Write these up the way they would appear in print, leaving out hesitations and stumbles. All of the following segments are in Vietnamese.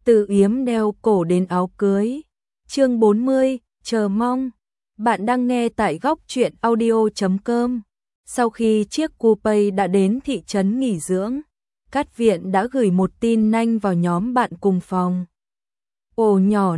từ yếm đeo cổ đến áo cưới. Chương 40, chờ mong. Bạn đang nghe tại góc truyện audio.com. Sau khi chiếc coupe đã đến thị trấn nghỉ dưỡng, Cát Viện đã gửi một tin nhanh vào nhóm bạn cùng phòng. Ổ nhỏ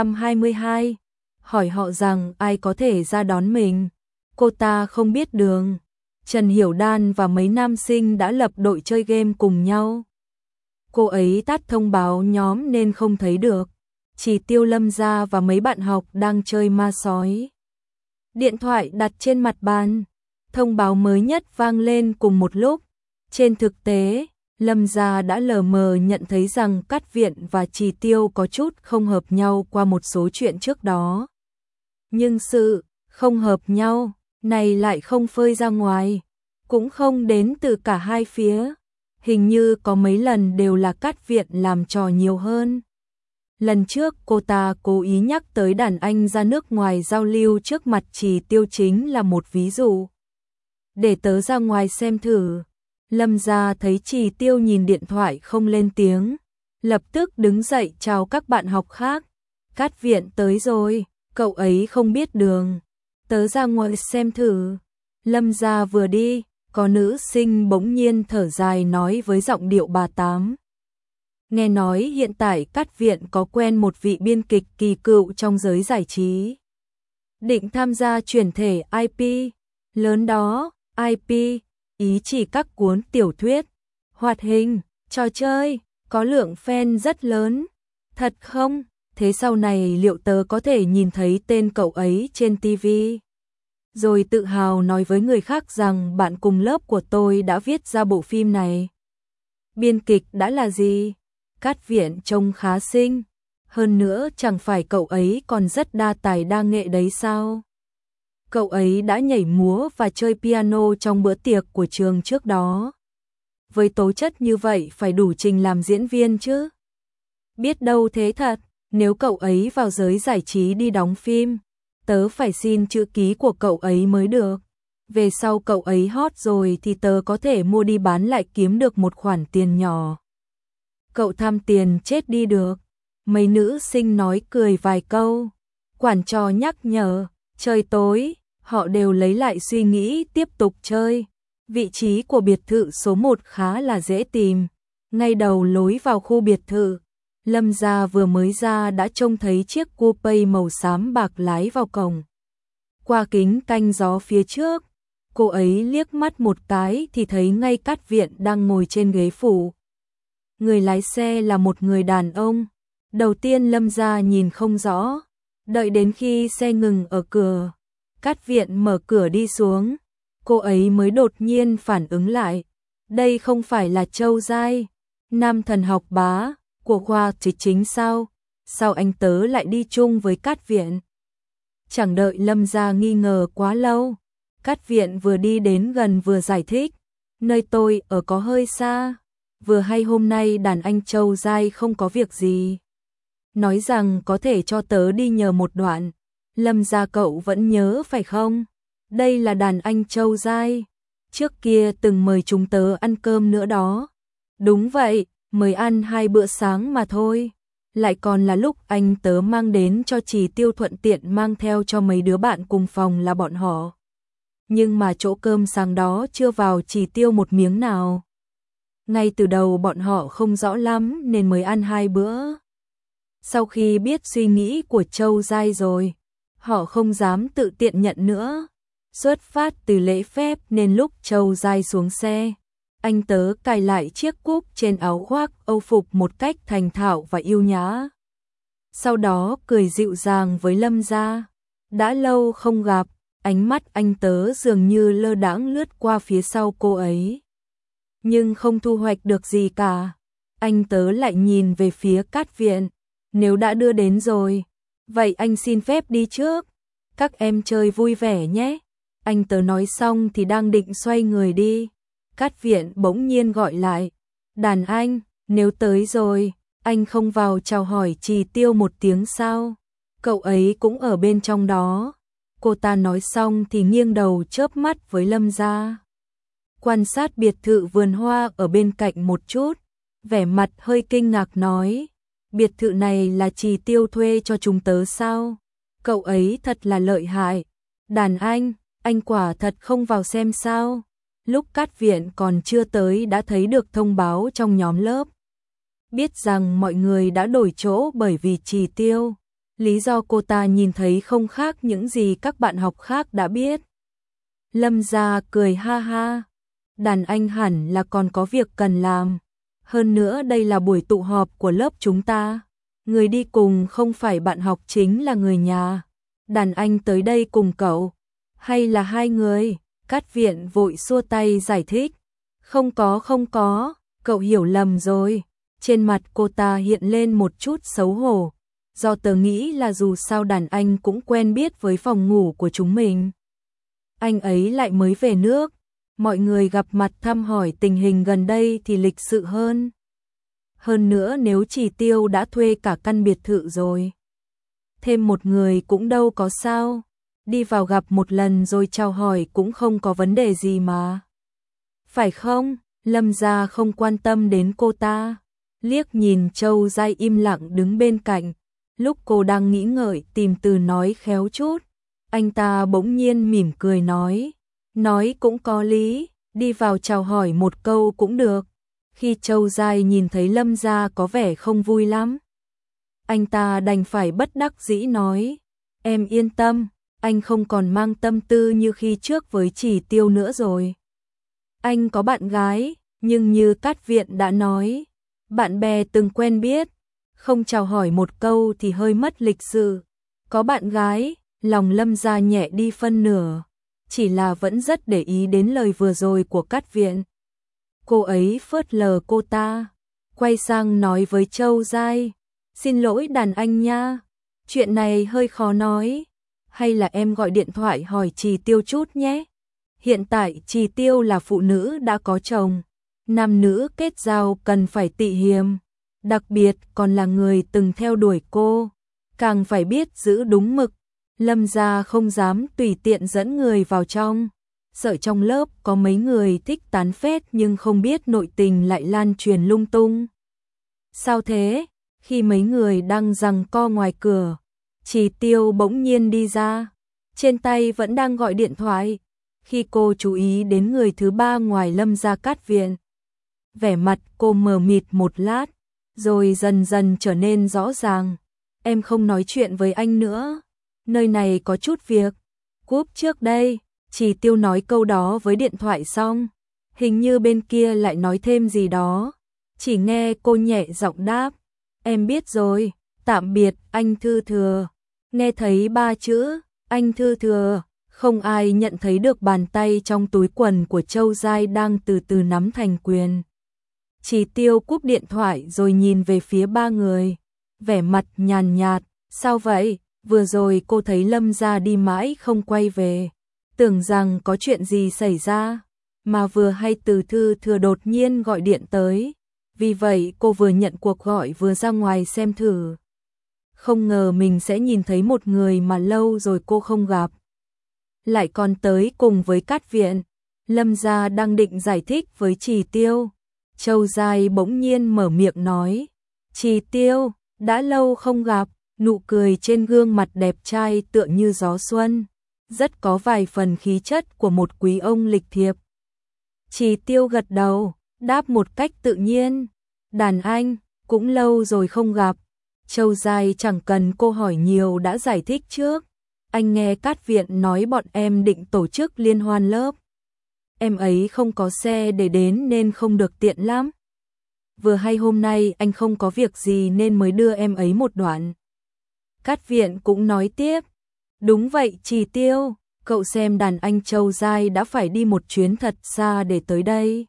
522, hỏi họ rằng ai có thể ra đón mình. Cô ta không biết đường. Trần Hiểu Đan và mấy nam sinh đã lập đội chơi game cùng nhau. Cô ấy tắt thông báo nhóm nên không thấy được. Chỉ Tiêu Lâm Gia và mấy bạn học đang chơi ma sói. Điện thoại đặt trên mặt bàn. Thông báo mới nhất vang lên cùng một lúc. Trên thực tế, Lâm Gia đã lờ mờ nhận thấy rằng Cát Viện và Chỉ Tiêu có chút không hợp nhau qua một số chuyện trước đó. Nhưng sự không hợp nhau này lại không phơi ra ngoài, cũng không đến từ cả hai phía. Hình như có mấy lần đều là Cát Viện làm trò nhiều hơn. Lần trước cô ta cố ý nhắc tới đàn anh ra nước ngoài giao lưu trước mặt Chỉ Tiêu chính là một ví dụ. Để tớ ra ngoài xem thử. Lâm Gia thấy Chỉ Tiêu nhìn điện thoại không lên tiếng, lập tức đứng dậy chào các bạn học khác. Cát Viện tới rồi, cậu ấy không biết đường. Tớ ra ngoài xem thử. Lâm Gia vừa đi, có nữ sinh bỗng nhiên thở dài nói với giọng điệu bà tám. Nghe nói hiện tại Cát Viện có quen một vị biên kịch kỳ cựu trong giới giải trí. Định tham gia chuyển thể IP. Lớn đó, IP, ý chỉ các cuốn tiểu thuyết, hoạt hình, trò chơi, có lượng fan rất lớn. Thật không? Thế sau này liệu tớ có thể nhìn thấy tên cậu ấy trên TV? Rồi tự hào nói với người khác rằng bạn cùng lớp của tôi đã viết ra bộ phim này. Biên kịch đã là gì? Cát Viện trông khá xinh. Hơn nữa chẳng phải cậu ấy còn rất đa tài đa nghệ đấy sao? Cậu ấy đã nhảy múa và chơi piano trong bữa tiệc của trường trước đó. Với tố chất như vậy phải đủ trình làm diễn viên chứ. Biết đâu thế thật, nếu cậu ấy vào giới giải trí đi đóng phim, tớ phải xin chữ ký của cậu ấy mới được. Về sau cậu ấy hot rồi thì tớ có thể mua đi bán lại kiếm được một khoản tiền nhỏ. Cậu tham tiền chết đi được. Mấy nữ sinh nói cười vài câu. Quản trò nhắc nhở, trời tối, họ đều lấy lại suy nghĩ tiếp tục chơi. Vị trí của biệt thự số 1 khá là dễ tìm. Ngay đầu lối vào khu biệt thự, Lâm Gia vừa mới ra đã trông thấy chiếc coupe màu xám bạc lái vào cổng. Qua kính canh gió phía trước, cô ấy liếc mắt một cái thì thấy ngay Cát Viện đang ngồi trên ghế phụ. Người lái xe là một người đàn ông. Đầu tiên Lâm Gia nhìn không rõ, đợi đến khi xe ngừng ở cửa, Cát Viện mở cửa đi xuống, cô ấy mới đột nhiên phản ứng lại. Đây không phải là Châu Giai, nam thần học bá của khoa dịch chính sao? Sao anh tớ lại đi chung với Cát Viện? Chẳng đợi Lâm Gia nghi ngờ quá lâu, Cát Viện vừa đi đến gần vừa giải thích. Nơi tôi ở có hơi xa, vừa hay hôm nay đàn anh Châu Giai không có việc gì. Nói rằng có thể cho tớ đi nhờ một đoạn. Lâm Gia cậu vẫn nhớ phải không? Đây là đàn anh Châu Giai. Trước kia từng mời chúng tớ ăn cơm nữa đó. Đúng vậy, mời ăn 2 bữa sáng mà thôi. Lại còn là lúc anh tớ mang đến cho Chỉ Tiêu thuận tiện mang theo cho mấy đứa bạn cùng phòng là bọn họ. Nhưng mà chỗ cơm sáng đó chưa vào Chỉ Tiêu một miếng nào. Ngay từ đầu bọn họ không rõ lắm nên mới ăn 2 bữa. Sau khi biết suy nghĩ của Châu Giai rồi, họ không dám tự tiện nhận nữa. Xuất phát từ lễ phép nên lúc Châu Giai xuống xe, anh tớ cài lại chiếc cúc trên áo khoác Âu phục một cách thành thạo và yêu nhã. Sau đó cười dịu dàng với Lâm Gia. Đã lâu không gặp, ánh mắt anh tớ dường như lơ đãng lướt qua phía sau cô ấy. Nhưng không thu hoạch được gì cả. Anh tớ lại nhìn về phía Cát Viện. Nếu đã đưa đến rồi, vậy anh xin phép đi trước. Các em chơi vui vẻ nhé. Anh tớ nói xong thì đang định xoay người đi. Cát Viện bỗng nhiên gọi lại. Đàn anh, nếu tới rồi, anh không vào chào hỏi Chỉ Tiêu một tiếng sao? Cậu ấy cũng ở bên trong đó. Cô ta nói xong thì nghiêng đầu chớp mắt với Lâm Gia. Quan sát biệt thự vườn hoa ở bên cạnh một chút, vẻ mặt hơi kinh ngạc nói. biệt thự này là Trì Tiêu thuê cho chúng tớ sao? Cậu ấy thật là lợi hại. Đàn anh quả thật không vào xem sao? Lúc Cát Viện còn chưa tới đã thấy được thông báo trong nhóm lớp. Biết rằng mọi người đã đổi chỗ bởi vì Trì Tiêu. Lý do cô ta nhìn thấy không khác những gì các bạn học khác đã biết. Lâm Gia cười ha ha. Đàn anh hẳn là còn có việc cần làm. Hơn nữa đây là buổi tụ họp của lớp chúng ta. Người đi cùng không phải bạn học chính là người nhà. Đàn anh tới đây cùng cậu. Hay là hai người? Cát Viện vội xua tay giải thích. Không có, cậu hiểu lầm rồi. Trên mặt cô ta hiện lên một chút xấu hổ. Do tớ nghĩ là dù sao đàn anh cũng quen biết với phòng ngủ của chúng mình. Anh ấy lại mới về nước. Mọi người gặp mặt thăm hỏi tình hình gần đây thì lịch sự hơn. Hơn nữa nếu Trì Tiêu đã thuê cả căn biệt thự rồi. Thêm một người cũng đâu có sao. Đi vào gặp một lần rồi chào hỏi cũng không có vấn đề gì mà. Phải không? Lâm Gia không quan tâm đến cô ta. Liếc nhìn Châu Giai im lặng đứng bên cạnh. Lúc cô đang nghĩ ngợi tìm từ nói khéo chút. Anh ta bỗng nhiên mỉm cười nói. Nói cũng có lý, đi vào chào hỏi một câu cũng được. Khi Châu Giai nhìn thấy Lâm Gia có vẻ không vui lắm. Anh ta đành phải bất đắc dĩ nói. Em yên tâm, anh không còn mang tâm tư như khi trước với Trì Tiêu nữa rồi. Anh có bạn gái, nhưng như Cát Viện đã nói, bạn bè từng quen biết, không chào hỏi một câu thì hơi mất lịch sự. Có bạn gái, lòng Lâm Gia nhẹ đi phân nửa, chỉ là vẫn rất để ý đến lời vừa rồi của Cát Viện. Cô ấy phớt lờ cô ta, quay sang nói với Châu Giai, xin lỗi đàn anh nha, chuyện này hơi khó nói, hay là em gọi điện thoại hỏi Trì Tiêu chút nhé. Hiện tại Trì Tiêu là phụ nữ đã có chồng, nam nữ kết giao cần phải tị hiềm, đặc biệt còn là người từng theo đuổi cô, càng phải biết giữ đúng mực. Lâm Gia không dám tùy tiện dẫn người vào trong, sợ trong lớp có mấy người thích tán phét nhưng không biết nội tình lại lan truyền lung tung. Sao thế? Khi mấy người đang giằng co ngoài cửa, Trì Tiêu bỗng nhiên đi ra, trên tay vẫn đang gọi điện thoại. Khi cô chú ý đến người thứ ba ngoài Lâm Gia Cát Viện, vẻ mặt cô mờ mịt một lát, rồi dần dần trở nên rõ ràng. Em không nói chuyện với anh nữa, nơi này có chút việc. Cúp trước đây, Trì Tiêu nói câu đó với điện thoại xong, hình như bên kia lại nói thêm gì đó. Chỉ nghe cô nhẹ giọng đáp, em biết rồi, tạm biệt anh Thư Thừa. Nghe thấy ba chữ, anh Thư Thừa, không ai nhận thấy được bàn tay trong túi quần của Châu Giai đang từ từ nắm thành quyền. Trì Tiêu cúp điện thoại rồi nhìn về phía ba người, vẻ mặt nhàn nhạt, sao vậy? Vừa rồi cô thấy Lâm Gia đi mãi không quay về, tưởng rằng có chuyện gì xảy ra, mà vừa hay từ Thư Thừa đột nhiên gọi điện tới, vì vậy cô vừa nhận cuộc gọi vừa ra ngoài xem thử. Không ngờ mình sẽ nhìn thấy một người mà lâu rồi cô không gặp, lại còn tới cùng với Cát Viện. Lâm Gia đang định giải thích với Trì Tiêu, Châu Giai bỗng nhiên mở miệng nói, Trì Tiêu, đã lâu không gặp. Nụ cười trên gương mặt đẹp trai tựa như gió xuân, rất có vài phần khí chất của một quý ông lịch thiệp. Trì Tiêu gật đầu, đáp một cách tự nhiên, đàn anh, cũng lâu rồi không gặp. Châu Giai chẳng cần cô hỏi nhiều đã giải thích trước, anh nghe Cát Viện nói bọn em định tổ chức liên hoan lớp. Em ấy không có xe để đến nên không được tiện lắm. Vừa hay hôm nay anh không có việc gì nên mới đưa em ấy một đoạn. Cát Viện cũng nói tiếp, đúng vậy Trì Tiêu, cậu xem đàn anh Châu Giai đã phải đi một chuyến thật xa để tới đây.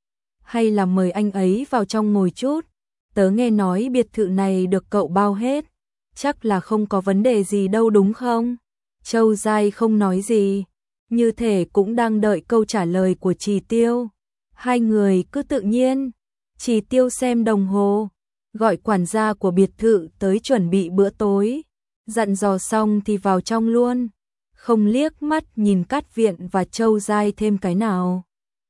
Hay là mời anh ấy vào trong ngồi chút, tớ nghe nói biệt thự này được cậu bao hết, chắc là không có vấn đề gì đâu đúng không? Châu Giai không nói gì, như thể cũng đang đợi câu trả lời của Trì Tiêu. Hai người cứ tự nhiên. Trì Tiêu xem đồng hồ, gọi quản gia của biệt thự tới chuẩn bị bữa tối, dặn dò xong thì vào trong luôn, không liếc mắt nhìn Cát Viện và Châu Giai thêm cái nào.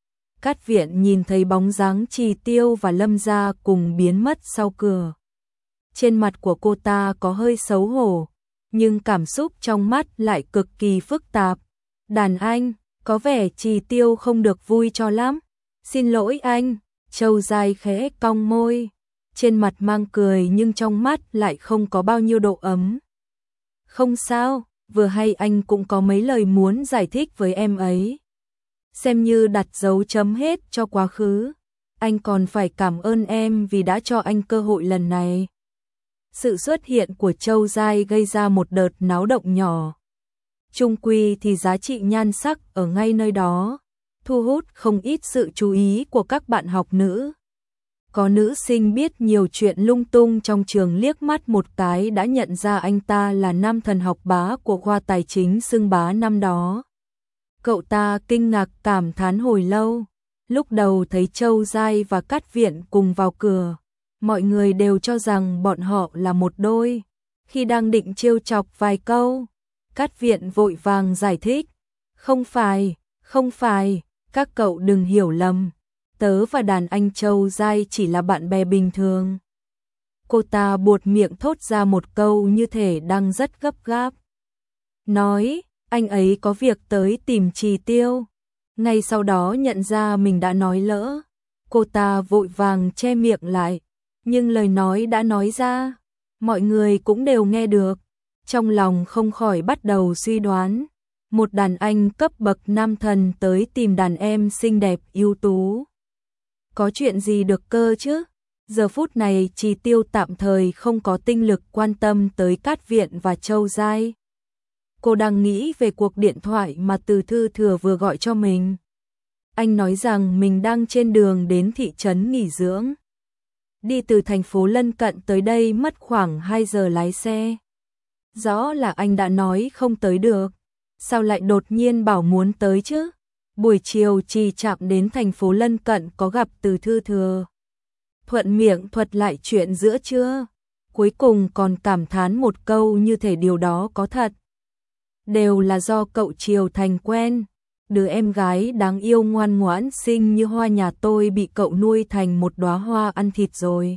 Cát Viện nhìn thấy bóng dáng Trì Tiêu và Lâm Gia cùng biến mất sau cửa. Trên mặt của cô ta có hơi xấu hổ, nhưng cảm xúc trong mắt lại cực kỳ phức tạp. Đàn anh, có vẻ Trì Tiêu không được vui cho lắm. Xin lỗi anh, Châu Giai khẽ cong môi. Trên mặt mang cười nhưng trong mắt lại không có bao nhiêu độ ấm. Không sao, vừa hay anh cũng có mấy lời muốn giải thích với em ấy. Xem như đặt dấu chấm hết cho quá khứ. Anh còn phải cảm ơn em vì đã cho anh cơ hội lần này. Sự xuất hiện của Châu Giai gây ra một đợt náo động nhỏ. Chung quy thì giá trị nhan sắc ở ngay nơi đó, thu hút không ít sự chú ý của các bạn học nữ. Có nữ sinh biết nhiều chuyện lung tung trong trường liếc mắt một cái đã nhận ra anh ta là nam thần học bá của khoa tài chính xưng bá năm đó. Cậu ta kinh ngạc cảm thán hồi lâu. Lúc đầu thấy Châu Giai và Cát Viện cùng vào cửa, mọi người đều cho rằng bọn họ là một đôi. Khi đang định trêu chọc vài câu, Cát Viện vội vàng giải thích. Không phải, các cậu đừng hiểu lầm. Tớ và đàn anh Châu Giai chỉ là bạn bè bình thường. Cô ta buột miệng thốt ra một câu như thể đang rất gấp gáp. Nói, anh ấy có việc tới tìm Trì Tiêu. Ngay sau đó nhận ra mình đã nói lỡ. Cô ta vội vàng che miệng lại. Nhưng lời nói đã nói ra, mọi người cũng đều nghe được. Trong lòng không khỏi bắt đầu suy đoán. Một đàn anh cấp bậc nam thần tới tìm đàn em xinh đẹp ưu tú. Có chuyện gì được cơ chứ? Giờ phút này Trì Tiêu tạm thời không có tinh lực quan tâm tới Cát Viện và Châu Giai. Cô đang nghĩ về cuộc điện thoại mà Từ Thư Thừa vừa gọi cho mình. Anh nói rằng mình đang trên đường đến thị trấn nghỉ dưỡng. Đi từ thành phố lân cận tới đây mất khoảng 2 giờ lái xe. Rõ là anh đã nói không tới được. Sao lại đột nhiên bảo muốn tới chứ? Buổi chiều Trì Trạm đến thành phố lân cận có gặp Từ Thư Thừa. Thuận miệng thuật lại chuyện giữa trưa. Cuối cùng còn cảm thán một câu như thể điều đó có thật. Đều là do cậu Triều Thành quen. Đứa em gái đáng yêu ngoan ngoãn xinh như hoa nhà tôi bị cậu nuôi thành một đóa hoa ăn thịt rồi.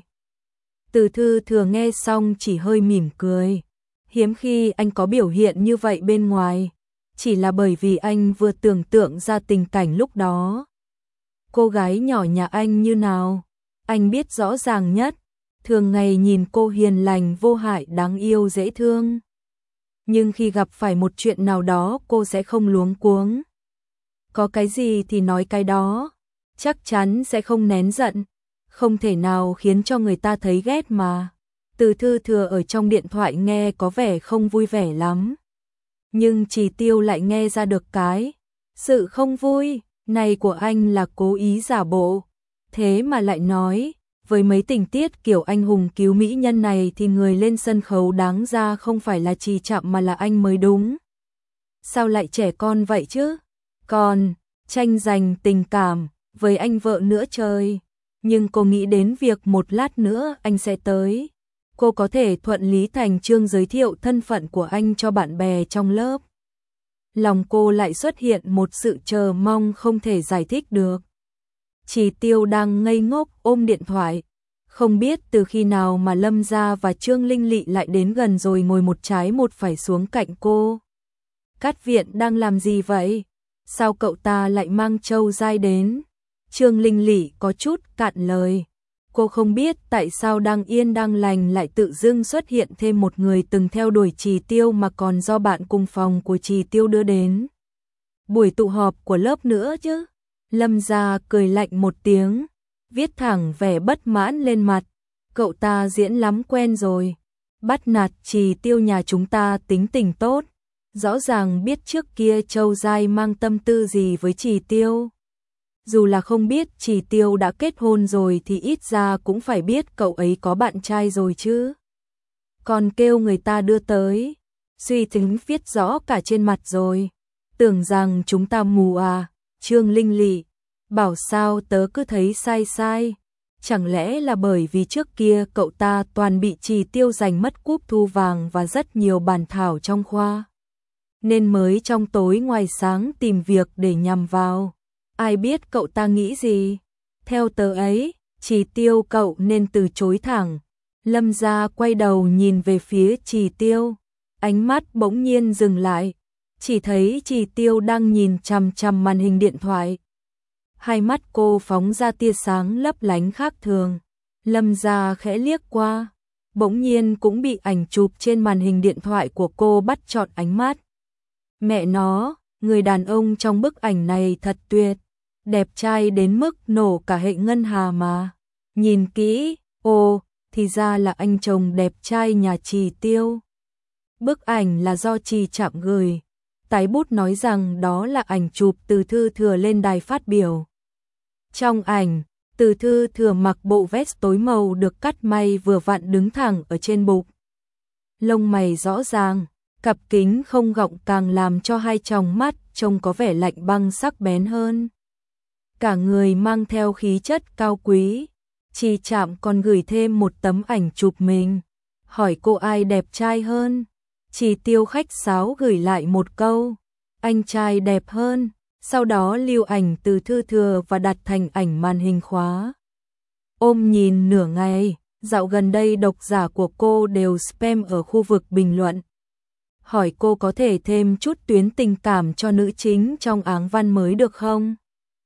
Từ Thư Thừa nghe xong chỉ hơi mỉm cười. Hiếm khi anh có biểu hiện như vậy bên ngoài. Chỉ là bởi vì anh vừa tưởng tượng ra tình cảnh lúc đó. Cô gái nhỏ nhà anh như nào? Anh biết rõ ràng nhất. Thường ngày nhìn cô hiền lành vô hại đáng yêu dễ thương. Nhưng khi gặp phải một chuyện nào đó cô sẽ không luống cuống. Có cái gì thì nói cái đó. Chắc chắn sẽ không nén giận. Không thể nào khiến cho người ta thấy ghét mà. Từ Thư Thừa ở trong điện thoại nghe có vẻ không vui vẻ lắm. Nhưng Trì Tiêu lại nghe ra được cái sự không vui này của anh là cố ý giả bộ. Thế mà lại nói, với mấy tình tiết kiểu anh hùng cứu mỹ nhân này thì người lên sân khấu đáng ra không phải là Trì Trạm mà là anh mới đúng. Sao lại trẻ con vậy chứ? Còn tranh giành tình cảm với anh vợ nữa trời. Nhưng cô nghĩ đến việc một lát nữa anh sẽ tới. Cô có thể thuận lý thành chương giới thiệu thân phận của anh cho bạn bè trong lớp. Lòng cô lại xuất hiện một sự chờ mong không thể giải thích được. Trì Tiêu đang ngây ngốc ôm điện thoại. Không biết từ khi nào mà Lâm Gia và Trương Linh Lị lại đến gần rồi ngồi một trái một phải xuống cạnh cô. Cát Viện đang làm gì vậy? Sao cậu ta lại mang Châu Giai đến? Trương Linh Lị có chút cạn lời. Cô không biết tại sao đang yên đang lành lại tự dưng xuất hiện thêm một người từng theo đuổi Trì Tiêu mà còn do bạn cùng phòng của Trì Tiêu đưa đến. Buổi tụ họp của lớp nữa chứ. Lâm Gia cười lạnh một tiếng, viết thẳng vẻ bất mãn lên mặt. Cậu ta diễn lắm quen rồi. Bắt nạt Trì Tiêu nhà chúng ta tính tình tốt. Rõ ràng biết trước kia Châu Giai mang tâm tư gì với Trì Tiêu. Dù là không biết Trì Tiêu đã kết hôn rồi thì ít ra cũng phải biết cậu ấy có bạn trai rồi chứ. Còn kêu người ta đưa tới, suy tính viết rõ cả trên mặt rồi. Tưởng rằng chúng ta mù à? Trương Linh Lị bảo sao tớ cứ thấy sai sai. Chẳng lẽ là bởi vì trước kia cậu ta toàn bị Trì Tiêu giành mất cúp thu vàng và rất nhiều bản thảo trong khoa, nên mới trong tối ngoài sáng tìm việc để nhằm vào. Ai biết cậu ta nghĩ gì? Theo tớ ấy, Trì Tiêu cậu nên từ chối thẳng. Lâm Gia quay đầu nhìn về phía Trì Tiêu, ánh mắt bỗng nhiên dừng lại, chỉ thấy Trì Tiêu đang nhìn chằm chằm màn hình điện thoại. Hai mắt cô phóng ra tia sáng lấp lánh khác thường. Lâm Gia khẽ liếc qua, bỗng nhiên cũng bị ảnh chụp trên màn hình điện thoại của cô bắt trọn ánh mắt. Mẹ nó, người đàn ông trong bức ảnh này thật tuyệt, đẹp trai đến mức nổ cả hệ ngân hà mà. Nhìn kỹ, ồ, thì ra là anh chồng đẹp trai nhà Trì Tiêu. Bức ảnh là do Trì Trạm gửi. Tái bút nói rằng đó là ảnh chụp Từ Thư Thừa lên đài phát biểu. Trong ảnh, Từ Thư Thừa mặc bộ vest tối màu được cắt may vừa vặn đứng thẳng ở trên bụng. Lông mày rõ ràng, cặp kính không gọng càng làm cho hai tròng mắt trông có vẻ lạnh băng sắc bén hơn. Cả người mang theo khí chất cao quý. Trì Trạm còn gửi thêm một tấm ảnh chụp mình, hỏi cô ai đẹp trai hơn. Trì Tiêu khách sáo gửi lại một câu, anh trai đẹp hơn, sau đó lưu ảnh Từ Thư Thừa và đặt thành ảnh màn hình khóa. Ôm nhìn nửa ngày, dạo gần đây độc giả của cô đều spam ở khu vực bình luận. Hỏi cô có thể thêm chút tuyến tình cảm cho nữ chính trong áng văn mới được không?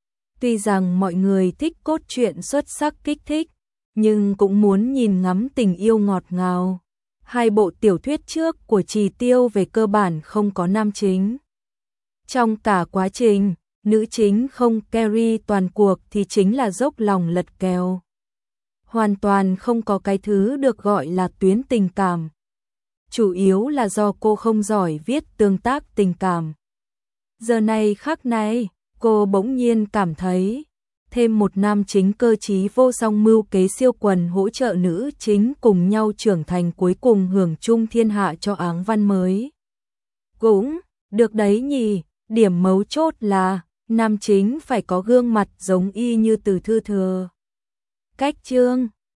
Tuy rằng mọi người thích cốt truyện xuất sắc kích thích, nhưng cũng muốn nhìn ngắm tình yêu ngọt ngào. Hai bộ tiểu thuyết trước của Trì Tiêu về cơ bản không có nam chính. Trong cả quá trình, nữ chính không carry toàn cuộc thì chính là dốc lòng lật kèo. Hoàn toàn không có cái thứ được gọi là tuyến tình cảm. Chủ yếu là do cô không giỏi viết tương tác tình cảm. Giờ này khắc này, cô bỗng nhiên cảm thấy thêm một nam chính cơ trí vô song mưu kế siêu quần hỗ trợ nữ chính cùng nhau trưởng thành cuối cùng hưởng chung thiên hạ cho áng văn mới. Cũng được đấy nhỉ, điểm mấu chốt là nam chính phải có gương mặt giống y như Từ Thư Thừa. Cách chương